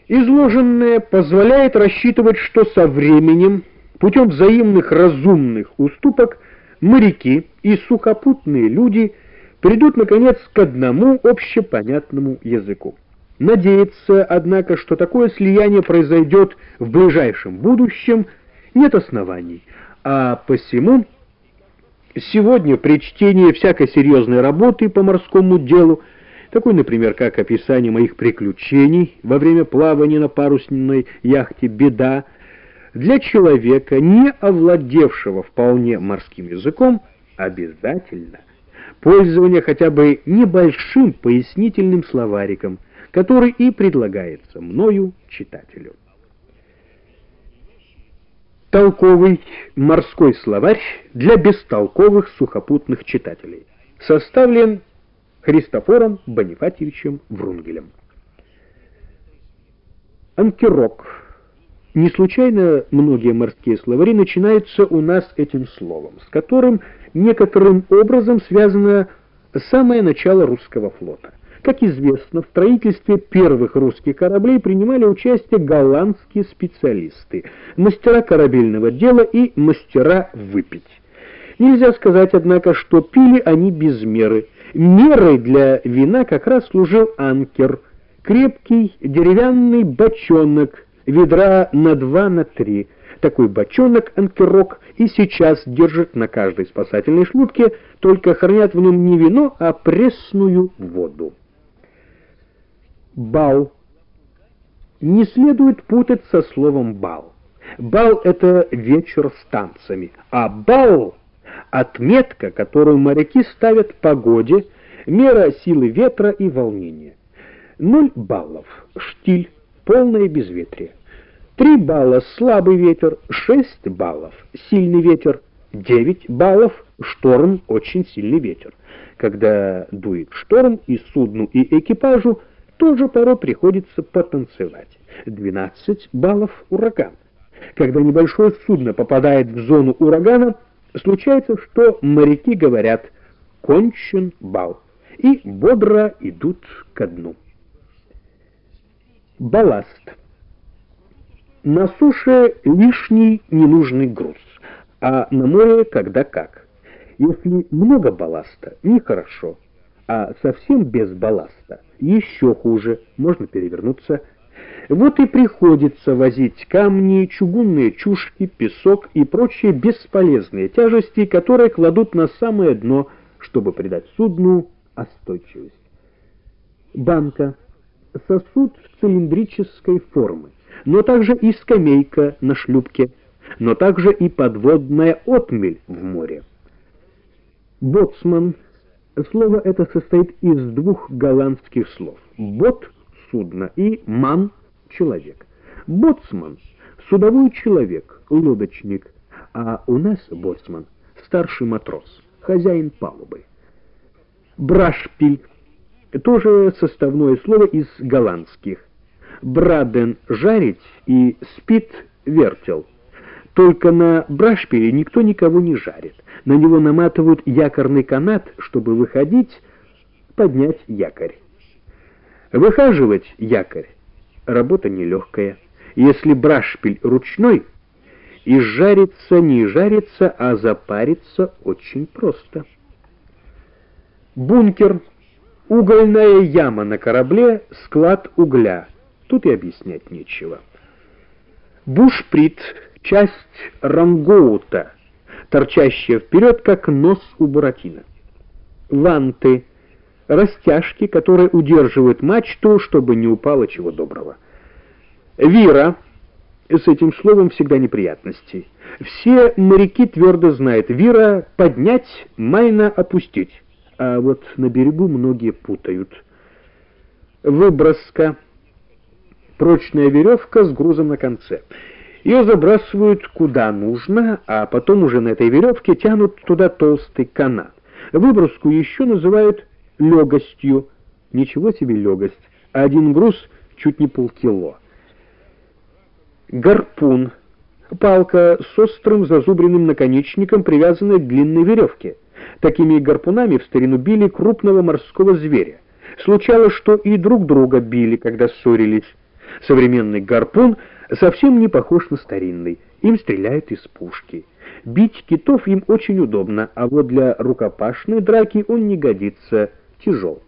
Изложенное позволяет рассчитывать, что со временем, путем взаимных разумных уступок, моряки и сухопутные люди придут, наконец, к одному общепонятному языку. Надеяться, однако, что такое слияние произойдет в ближайшем будущем, нет оснований, а посему сегодня при чтении всякой серьезной работы по морскому делу, такой, например, как описание моих приключений во время плавания на парусной яхте «Беда», для человека, не овладевшего вполне морским языком, обязательно пользование хотя бы небольшим пояснительным словариком, который и предлагается мною читателю. Толковый морской словарь для бестолковых сухопутных читателей составлен Христофором Бонифатьевичем Врунгелем. Анкерок. Не случайно многие морские словари начинаются у нас этим словом, с которым некоторым образом связано самое начало русского флота. Как известно, в строительстве первых русских кораблей принимали участие голландские специалисты, мастера корабельного дела и мастера выпить. Нельзя сказать, однако, что пили они без меры. Мерой для вина как раз служил анкер, крепкий деревянный бочонок, ведра на 2 на 3. Такой бочонок анкерок и сейчас держат на каждой спасательной шлюпке, только хранят в нем не вино, а пресную воду. Бал. Не следует путать со словом бал. Бал — это вечер с танцами, а бал — отметка, которую моряки ставят погоде, мера силы ветра и волнения. 0 баллов — штиль, полное безветрие. 3 балла — слабый ветер, 6 баллов — сильный ветер, 9 баллов — шторм, очень сильный ветер. Когда дует шторм, и судну, и экипажу тоже порой приходится потанцевать. 12 баллов — ураган. Когда небольшое судно попадает в зону урагана, случается, что моряки говорят «кончен бал» и бодро идут ко дну. Балласт. На суше лишний ненужный груз, а на море когда как. Если много балласта, нехорошо, а совсем без балласта еще хуже, можно перевернуться. Вот и приходится возить камни, чугунные чушки, песок и прочие бесполезные тяжести, которые кладут на самое дно, чтобы придать судну остойчивость. Банка. Сосуд цилиндрической формы, но также и скамейка на шлюпке, но также и подводная отмель в море. Боцман. Слово это состоит из 2 голландских слов. Бот — судно и ман — человек. Боцман — судовой человек, лодочник, а у нас боцман — старший матрос, хозяин палубы. Брашпиль — тоже составное слово из голландских. Браден — жарить и спит — вертел. Только на брашпиле никто никого не жарит. На него наматывают якорный канат, чтобы выходить, поднять якорь. Выхаживать якорь — работа нелегкая. Если брашпиль ручной, и жарится не жарится, а запарится очень просто. Бункер. Угольная яма на корабле, склад угля. Тут и объяснять нечего. Бушприт — часть рангоута, торчащая вперед, как нос у буратино. Ванты — растяжки, которые удерживают мачту, чтобы не упало чего доброго. Вира — с этим словом всегда неприятности. Все моряки твердо знают: вира — поднять, майна — опустить. А вот на берегу многие путают. Выброска — прочная веревка с грузом на конце. Ее забрасывают куда нужно, а потом уже на этой веревке тянут туда толстый канат. Выброску еще называют легостью. Ничего себе легость. Один груз чуть не полкило. Гарпун — палка с острым зазубренным наконечником, привязанная к длинной веревке. Такими гарпунами в старину били крупного морского зверя. Случалось, что и друг друга били, когда ссорились. Современный гарпун совсем не похож на старинный, им стреляют из пушки. Бить китов им очень удобно, а вот для рукопашной драки он не годится, тяжел.